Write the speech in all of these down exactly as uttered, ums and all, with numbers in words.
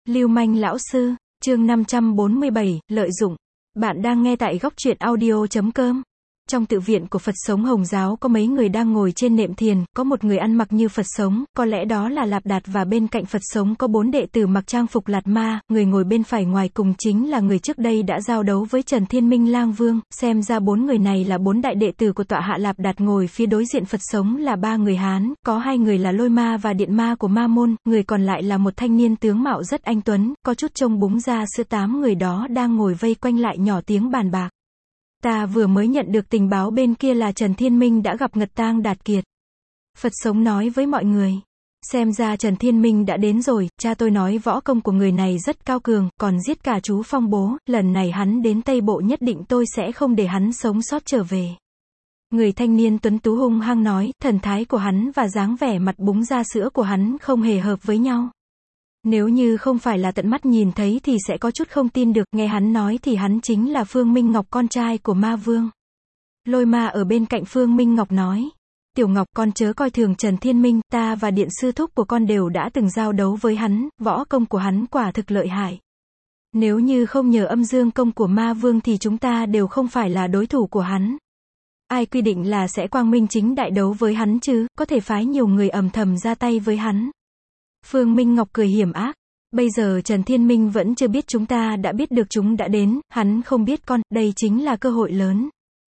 Lưu manh lão sư, chương năm trăm bốn mươi bảy, lợi dụng. Bạn đang nghe tại góc truyện audio chấm com. Trong tự viện của Phật sống Hồng giáo có mấy người đang ngồi trên nệm thiền, có một người ăn mặc như Phật sống, có lẽ đó là Lạp Đạt, và bên cạnh Phật sống có bốn đệ tử mặc trang phục Lạt Ma, người ngồi bên phải ngoài cùng chính là người trước đây đã giao đấu với Trần Thiên Minh Lang Vương, xem ra bốn người này là bốn đại đệ tử của tọa hạ Lạp Đạt. Ngồi phía đối diện Phật sống là ba người Hán, có hai người là Lôi Ma và Điện Ma của Ma Môn, người còn lại là một thanh niên tướng mạo rất anh tuấn, có chút trông búng ra sữa. Tám người đó đang ngồi vây quanh lại nhỏ tiếng bàn bạc. Ta vừa mới nhận được tình báo bên kia là Trần Thiên Minh đã gặp Ngật Tang Đạt Kiệt. Phật sống nói với mọi người. Xem ra Trần Thiên Minh đã đến rồi, cha tôi nói võ công của người này rất cao cường, còn giết cả chú Phong bố, lần này hắn đến Tây Bộ nhất định tôi sẽ không để hắn sống sót trở về. Người thanh niên tuấn tú hung hăng nói, thần thái của hắn và dáng vẻ mặt búng ra sữa của hắn không hề hợp với nhau. Nếu như không phải là tận mắt nhìn thấy thì sẽ có chút không tin được, nghe hắn nói thì hắn chính là Phương Minh Ngọc, con trai của Ma Vương. Lôi Ma ở bên cạnh Phương Minh Ngọc nói, Tiểu Ngọc, con chớ coi thường Trần Thiên Minh, ta và điện sư thúc của con đều đã từng giao đấu với hắn, võ công của hắn quả thực lợi hại. Nếu như không nhờ âm dương công của Ma Vương thì chúng ta đều không phải là đối thủ của hắn. Ai quy định là sẽ quang minh chính đại đấu với hắn chứ, có thể phái nhiều người ầm thầm ra tay với hắn. Phương Minh Ngọc cười hiểm ác. Bây giờ Trần Thiên Minh vẫn chưa biết chúng ta đã biết được chúng đã đến, hắn không biết con, đây chính là cơ hội lớn.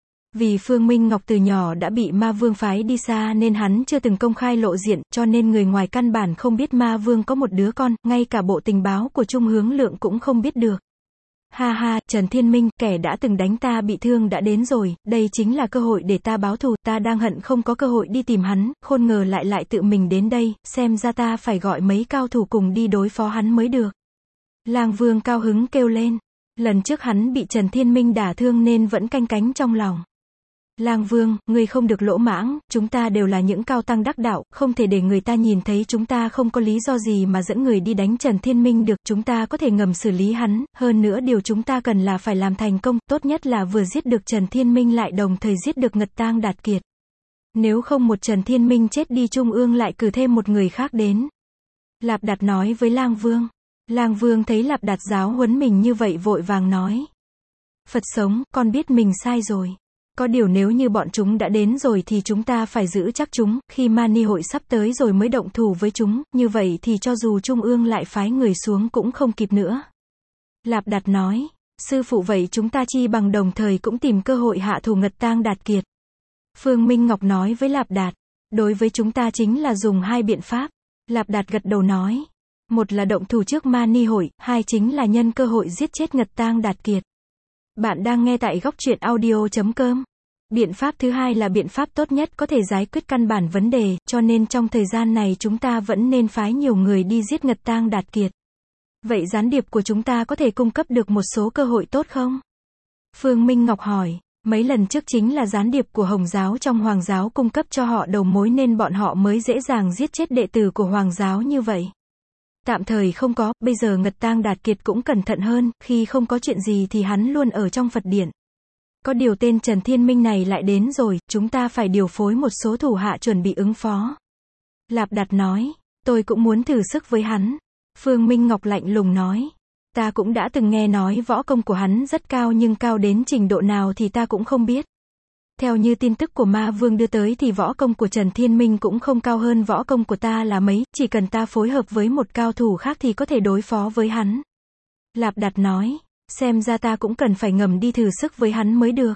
Vì Phương Minh Ngọc từ nhỏ đã bị Ma Vương phái đi xa nên hắn chưa từng công khai lộ diện, cho nên người ngoài căn bản không biết Ma Vương có một đứa con, ngay cả bộ tình báo của Trung Hướng Lượng cũng không biết được. Ha ha, Trần Thiên Minh, kẻ đã từng đánh ta bị thương đã đến rồi, đây chính là cơ hội để ta báo thù, ta đang hận không có cơ hội đi tìm hắn, khôn ngờ lại lại tự mình đến đây, xem ra ta phải gọi mấy cao thủ cùng đi đối phó hắn mới được. Lang Vương cao hứng kêu lên, lần trước hắn bị Trần Thiên Minh đả thương nên vẫn canh cánh trong lòng. Lang Vương, ngươi không được lỗ mãng, chúng ta đều là những cao tăng đắc đạo, không thể để người ta nhìn thấy chúng ta không có lý do gì mà dẫn người đi đánh Trần Thiên Minh được, chúng ta có thể ngầm xử lý hắn, hơn nữa điều chúng ta cần là phải làm thành công, tốt nhất là vừa giết được Trần Thiên Minh lại đồng thời giết được Ngật Tang Đạt Kiệt. Nếu không một Trần Thiên Minh chết đi Trung ương lại cử thêm một người khác đến. Lạp Đạt nói với Lang Vương. Lang Vương thấy Lạp Đạt giáo huấn mình như vậy vội vàng nói. Phật sống, con biết mình sai rồi. Có điều nếu như bọn chúng đã đến rồi thì chúng ta phải giữ chắc chúng, khi Mani hội sắp tới rồi mới động thủ với chúng, như vậy thì cho dù Trung ương lại phái người xuống cũng không kịp nữa. Lạp Đạt nói, sư phụ vậy chúng ta chi bằng đồng thời cũng tìm cơ hội hạ thủ Ngật Tang Đạt Kiệt. Phương Minh Ngọc nói với Lạp Đạt, đối với chúng ta chính là dùng hai biện pháp. Lạp Đạt gật đầu nói, một là động thủ trước Mani hội, hai chính là nhân cơ hội giết chết Ngật Tang Đạt Kiệt. Bạn đang nghe tại góc truyện audio chấm com. Biện pháp thứ hai là biện pháp tốt nhất có thể giải quyết căn bản vấn đề, cho nên trong thời gian này chúng ta vẫn nên phái nhiều người đi giết Ngật Tang Đạt Kiệt. Vậy gián điệp của chúng ta có thể cung cấp được một số cơ hội tốt không? Phương Minh Ngọc hỏi, mấy lần trước chính là gián điệp của Hồng giáo trong Hoàng giáo cung cấp cho họ đầu mối nên bọn họ mới dễ dàng giết chết đệ tử của Hoàng giáo như vậy. Tạm thời không có, bây giờ Ngật Tang Đạt Kiệt cũng cẩn thận hơn, khi không có chuyện gì thì hắn luôn ở trong Phật điện. Có điều tên Trần Thiên Minh này lại đến rồi, chúng ta phải điều phối một số thủ hạ chuẩn bị ứng phó. Lạp Đạt nói, tôi cũng muốn thử sức với hắn. Phương Minh Ngọc lạnh lùng nói, ta cũng đã từng nghe nói võ công của hắn rất cao nhưng cao đến trình độ nào thì ta cũng không biết. Theo như tin tức của Ma Vương đưa tới thì võ công của Trần Thiên Minh cũng không cao hơn võ công của ta là mấy, chỉ cần ta phối hợp với một cao thủ khác thì có thể đối phó với hắn. Lạp Đạt nói, xem ra ta cũng cần phải ngầm đi thử sức với hắn mới được.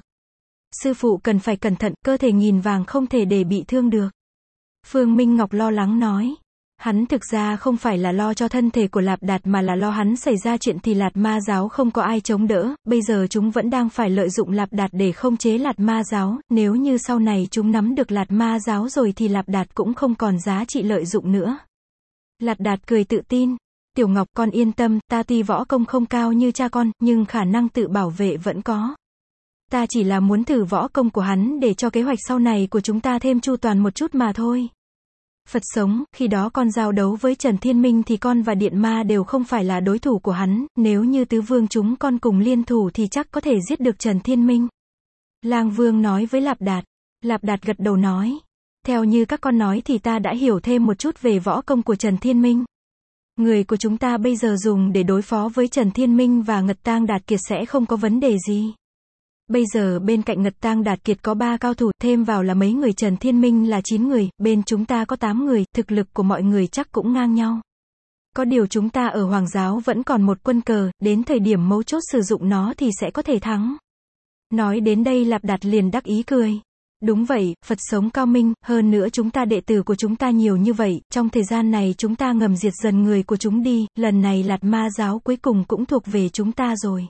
Sư phụ cần phải cẩn thận, cơ thể nghìn vàng không thể để bị thương được. Phương Minh Ngọc lo lắng nói, hắn thực ra không phải là lo cho thân thể của Lạp Đạt mà là lo hắn xảy ra chuyện thì Lạt Ma giáo không có ai chống đỡ, bây giờ chúng vẫn đang phải lợi dụng Lạp Đạt để khống chế Lạt Ma giáo, nếu như sau này chúng nắm được Lạt Ma giáo rồi thì Lạp Đạt cũng không còn giá trị lợi dụng nữa. Lạt Đạt cười tự tin, Tiểu Ngọc con yên tâm, ta tuy võ công không cao như cha con, nhưng khả năng tự bảo vệ vẫn có. Ta chỉ là muốn thử võ công của hắn để cho kế hoạch sau này của chúng ta thêm chu toàn một chút mà thôi. Phật sống, khi đó con giao đấu với Trần Thiên Minh thì con và Điện Ma đều không phải là đối thủ của hắn, nếu như tứ vương chúng con cùng liên thủ thì chắc có thể giết được Trần Thiên Minh. Lang Vương nói với Lạp Đạt. Lạp Đạt gật đầu nói, theo như các con nói thì ta đã hiểu thêm một chút về võ công của Trần Thiên Minh. Người của chúng ta bây giờ dùng để đối phó với Trần Thiên Minh và Ngật Tang Đạt Kiệt sẽ không có vấn đề gì. Bây giờ bên cạnh Ngật Tang Đạt Kiệt có ba cao thủ, thêm vào là mấy người Trần Thiên Minh là chín người, bên chúng ta có tám người, thực lực của mọi người chắc cũng ngang nhau. Có điều chúng ta ở Hoàng giáo vẫn còn một quân cờ, đến thời điểm mấu chốt sử dụng nó thì sẽ có thể thắng. Nói đến đây Lạp Đạt liền đắc ý cười. Đúng vậy, Phật sống cao minh, hơn nữa chúng ta đệ tử của chúng ta nhiều như vậy, trong thời gian này chúng ta ngầm diệt dần người của chúng đi, lần này Lạt Ma giáo cuối cùng cũng thuộc về chúng ta rồi.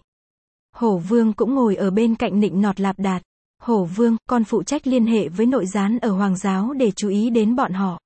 Hổ Vương cũng ngồi ở bên cạnh nịnh nọt Lạp Đạt. Hổ Vương, con phụ trách liên hệ với nội gián ở Hoàng giáo để chú ý đến bọn họ.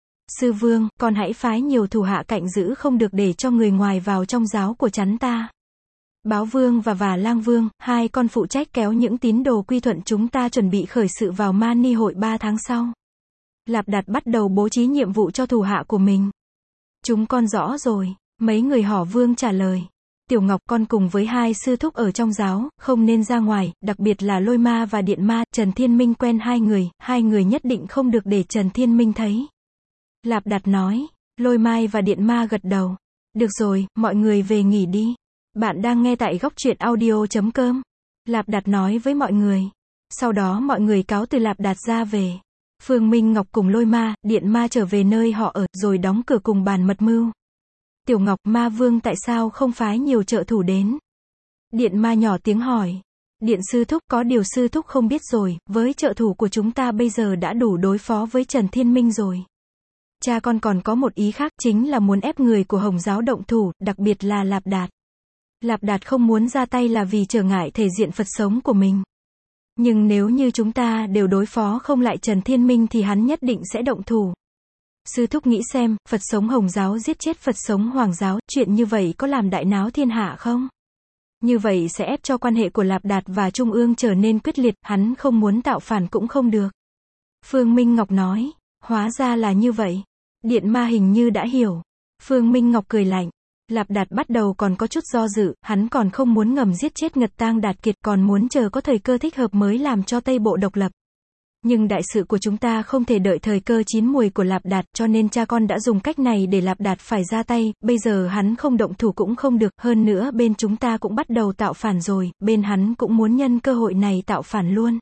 Sư Vương, con hãy phái nhiều thủ hạ cạnh giữ không được để cho người ngoài vào trong giáo của chắn ta. Báo Vương và và Lang Vương, hai con phụ trách kéo những tín đồ quy thuận chúng ta chuẩn bị khởi sự vào Mani hội ba tháng sau. Lạp Đạt bắt đầu bố trí nhiệm vụ cho thủ hạ của mình. Chúng con rõ rồi, mấy người Hổ Vương trả lời. Tiểu Ngọc, con cùng với hai sư thúc ở trong giáo, không nên ra ngoài, đặc biệt là Lôi Ma và Điện Ma, Trần Thiên Minh quen hai người, hai người nhất định không được để Trần Thiên Minh thấy. Lạp Đạt nói. Lôi Mai và Điện Ma gật đầu. Được rồi, mọi người về nghỉ đi. Bạn đang nghe tại góc truyện audio chấm com. Lạp Đạt nói với mọi người. Sau đó mọi người cáo từ Lạp Đạt ra về. Phương Minh Ngọc cùng Lôi Ma, Điện Ma trở về nơi họ ở, rồi đóng cửa cùng bàn mật mưu. Tiểu Ngọc, Ma Vương tại sao không phái nhiều trợ thủ đến? Điện Ma nhỏ tiếng hỏi. Điện sư thúc, có điều sư thúc không biết rồi, với trợ thủ của chúng ta bây giờ đã đủ đối phó với Trần Thiên Minh rồi. Cha con còn có một ý khác, chính là muốn ép người của Hồng giáo động thủ, đặc biệt là Lạp Đạt. Lạp Đạt không muốn ra tay là vì trở ngại thể diện Phật sống của mình. Nhưng nếu như chúng ta đều đối phó không lại Trần Thiên Minh thì hắn nhất định sẽ động thủ. Sư thúc nghĩ xem, Phật sống Hồng giáo giết chết Phật sống Hoàng giáo, chuyện như vậy có làm đại náo thiên hạ không? Như vậy sẽ ép cho quan hệ của Lạp Đạt và Trung ương trở nên quyết liệt, hắn không muốn tạo phản cũng không được. Phương Minh Ngọc nói, hóa ra là như vậy. Điện Ma hình như đã hiểu. Phương Minh Ngọc cười lạnh. Lạp Đạt bắt đầu còn có chút do dự, hắn còn không muốn ngầm giết chết Ngật Tang Đạt Kiệt, còn muốn chờ có thời cơ thích hợp mới làm cho Tây Bộ độc lập. Nhưng đại sự của chúng ta không thể đợi thời cơ chín muồi của Lạp Đạt, cho nên cha con đã dùng cách này để Lạp Đạt phải ra tay, bây giờ hắn không động thủ cũng không được, hơn nữa bên chúng ta cũng bắt đầu tạo phản rồi, bên hắn cũng muốn nhân cơ hội này tạo phản luôn.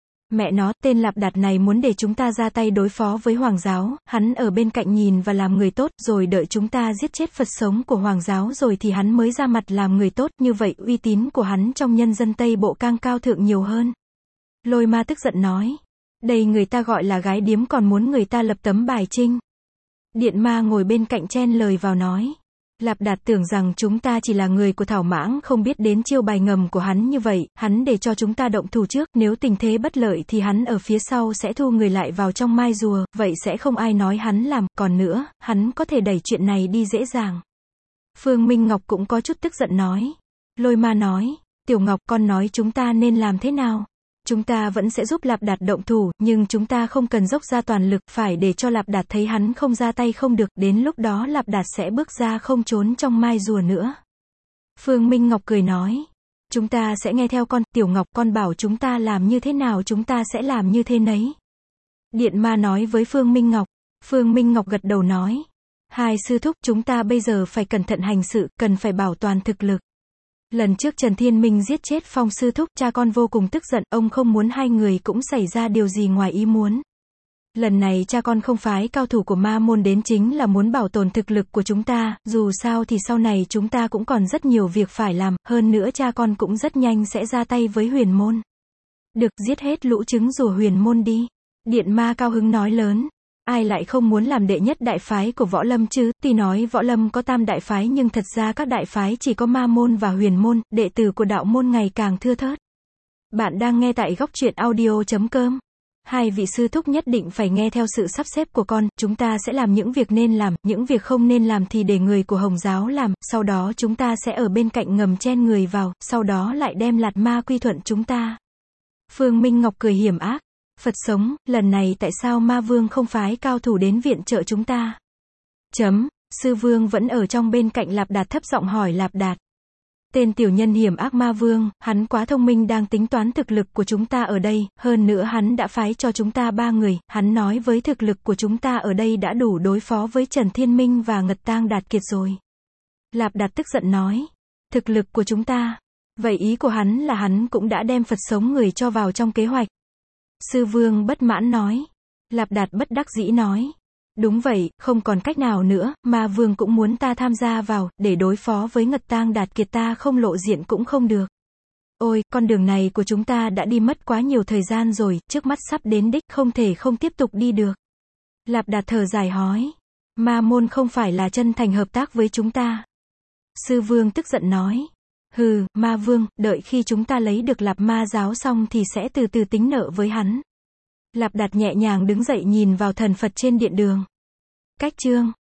Mẹ nó, tên Lạp Đạt này muốn để chúng ta ra tay đối phó với Hoàng giáo, hắn ở bên cạnh nhìn và làm người tốt, rồi đợi chúng ta giết chết Phật sống của Hoàng giáo rồi thì hắn mới ra mặt làm người tốt, như vậy uy tín của hắn trong nhân dân Tây Bộ càng cao thượng nhiều hơn. Lôi Ma tức giận nói. Đây người ta gọi là gái điếm còn muốn người ta lập tấm bài trinh. Điện Ma ngồi bên cạnh chen lời vào nói. Lạp Đạt tưởng rằng chúng ta chỉ là người của Thảo Mãng, không biết đến chiêu bài ngầm của hắn như vậy, hắn để cho chúng ta động thủ trước, nếu tình thế bất lợi thì hắn ở phía sau sẽ thu người lại vào trong mai rùa, vậy sẽ không ai nói hắn làm, còn nữa, hắn có thể đẩy chuyện này đi dễ dàng. Phương Minh Ngọc cũng có chút tức giận nói. Lôi Ma nói, Tiểu Ngọc, con nói chúng ta nên làm thế nào? Chúng ta vẫn sẽ giúp Lạp Đạt động thủ, nhưng chúng ta không cần dốc ra toàn lực, phải để cho Lạp Đạt thấy hắn không ra tay không được, đến lúc đó Lạp Đạt sẽ bước ra không trốn trong mai rùa nữa. Phương Minh Ngọc cười nói, chúng ta sẽ nghe theo con, Tiểu Ngọc, con bảo chúng ta làm như thế nào chúng ta sẽ làm như thế nấy. Điện Ma nói với Phương Minh Ngọc. Phương Minh Ngọc gật đầu nói, hai sư thúc, chúng ta bây giờ phải cẩn thận hành sự, cần phải bảo toàn thực lực. Lần trước Trần Thiên Minh giết chết Phong sư thúc, cha con vô cùng tức giận, ông không muốn hai người cũng xảy ra điều gì ngoài ý muốn. Lần này cha con không phái cao thủ của ma môn đến chính là muốn bảo tồn thực lực của chúng ta, dù sao thì sau này chúng ta cũng còn rất nhiều việc phải làm, hơn nữa cha con cũng rất nhanh sẽ ra tay với huyền môn. Được, giết hết lũ trứng rùa huyền môn đi. Điện Ma cao hứng nói lớn. Ai lại không muốn làm đệ nhất đại phái của Võ Lâm chứ, tuy nói Võ Lâm có tam đại phái nhưng thật ra các đại phái chỉ có ma môn và huyền môn, đệ tử của đạo môn ngày càng thưa thớt. Bạn đang nghe tại góc truyện audio chấm com. Hai vị sư thúc nhất định phải nghe theo sự sắp xếp của con, chúng ta sẽ làm những việc nên làm, những việc không nên làm thì để người của Hồng giáo làm, sau đó chúng ta sẽ ở bên cạnh ngầm chen người vào, sau đó lại đem Lạt Ma quy thuận chúng ta. Phương Minh Ngọc cười hiểm ác. Phật sống, lần này tại sao Ma Vương không phái cao thủ đến viện trợ chúng ta? Chấm, Sư Vương vẫn ở trong bên cạnh Lạp Đạt thấp giọng hỏi Lạp Đạt. Tên tiểu nhân hiểm ác ma vương, hắn quá thông minh đang tính toán thực lực của chúng ta ở đây, hơn nữa hắn đã phái cho chúng ta ba người, hắn nói với thực lực của chúng ta ở đây đã đủ đối phó với Trần Thiên Minh và Ngật Tang Đạt Kiệt rồi. Lạp Đạt tức giận nói, thực lực của chúng ta, vậy ý của hắn là hắn cũng đã đem Phật sống người cho vào trong kế hoạch. Sư Vương bất mãn nói, Lạp Đạt bất đắc dĩ nói, đúng vậy, không còn cách nào nữa, ma vương cũng muốn ta tham gia vào, để đối phó với Ngật Tang Đạt Kiệt ta không lộ diện cũng không được. Ôi, con đường này của chúng ta đã đi mất quá nhiều thời gian rồi, trước mắt sắp đến đích, không thể không tiếp tục đi được. Lạp Đạt thở dài hói, ma môn không phải là chân thành hợp tác với chúng ta. Sư Vương tức giận nói, hừ, ma vương, đợi khi chúng ta lấy được Lạp Ma giáo xong thì sẽ từ từ tính nợ với hắn. Lạp Đạt nhẹ nhàng đứng dậy nhìn vào thần Phật trên điện đường. Cách chương